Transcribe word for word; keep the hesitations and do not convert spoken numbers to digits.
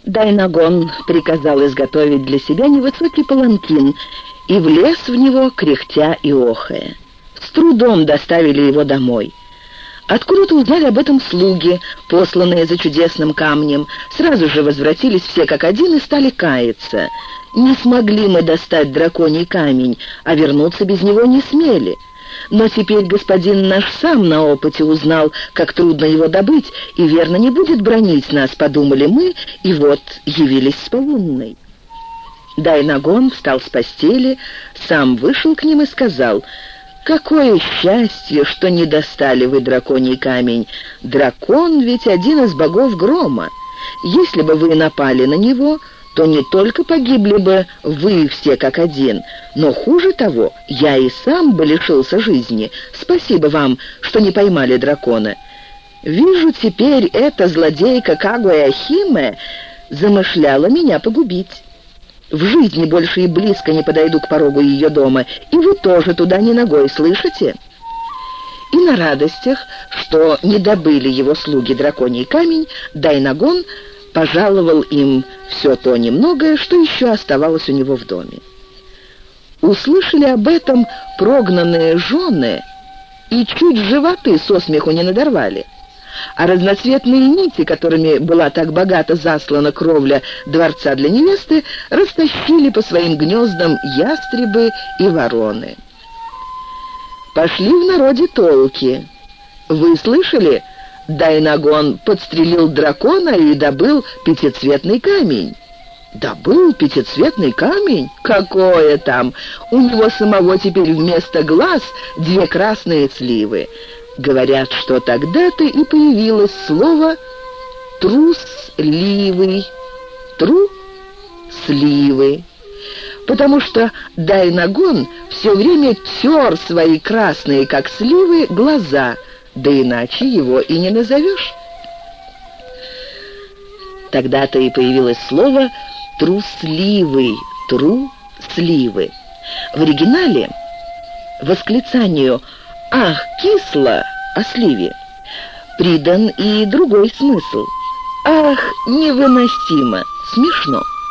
Дайнагон приказал изготовить для себя невысокий паланкин и влез в него, кряхтя и охая. С трудом доставили его домой. Откуда-то узнали об этом слуги, посланные за чудесным камнем. Сразу же возвратились все как один и стали каяться. «Не смогли мы достать драконий камень, а вернуться без него не смели. Но теперь господин наш сам на опыте узнал, как трудно его добыть, и верно не будет бранить нас», — подумали мы, и вот явились с повинной. Дайнагон встал с постели, сам вышел к ним и сказал: «Какое счастье, что не достали вы драконий камень! Дракон ведь один из богов грома. Если бы вы напали на него, то не только погибли бы вы все как один, но хуже того, я и сам бы лишился жизни. Спасибо вам, что не поймали дракона. Вижу, теперь эта злодейка Кагуэ-Ахиме замышляла меня погубить. В жизни больше и близко не подойду к порогу ее дома, и вы тоже туда ни ногой, слышите?» И на радостях, что не добыли его слуги драконий камень, Дайнагон пожаловал им все то немногое, что еще оставалось у него в доме. Услышали об этом прогнанные жены и чуть животы со смеху не надорвали. А разноцветные нити, которыми была так богато заслана кровля дворца для невесты, растащили по своим гнездам ястребы и вороны. Пошли в народе толки. Вы слышали? Дайнагон подстрелил дракона и добыл пятицветный камень. Добыл пятицветный камень? Какое там! У него самого теперь вместо глаз две красные сливы. Говорят, что тогда-то и появилось слово «трусливый». Тру-сливы. Потому что Дайнагон все время тер свои красные, как сливы, глаза, да иначе его и не назовешь. Тогда-то и появилось слово «трусливый», «тру-сливы». В оригинале восклицанию «Ах, кисло!» о сливе придан и другой смысл. «Ах, невыносимо!» Смешно.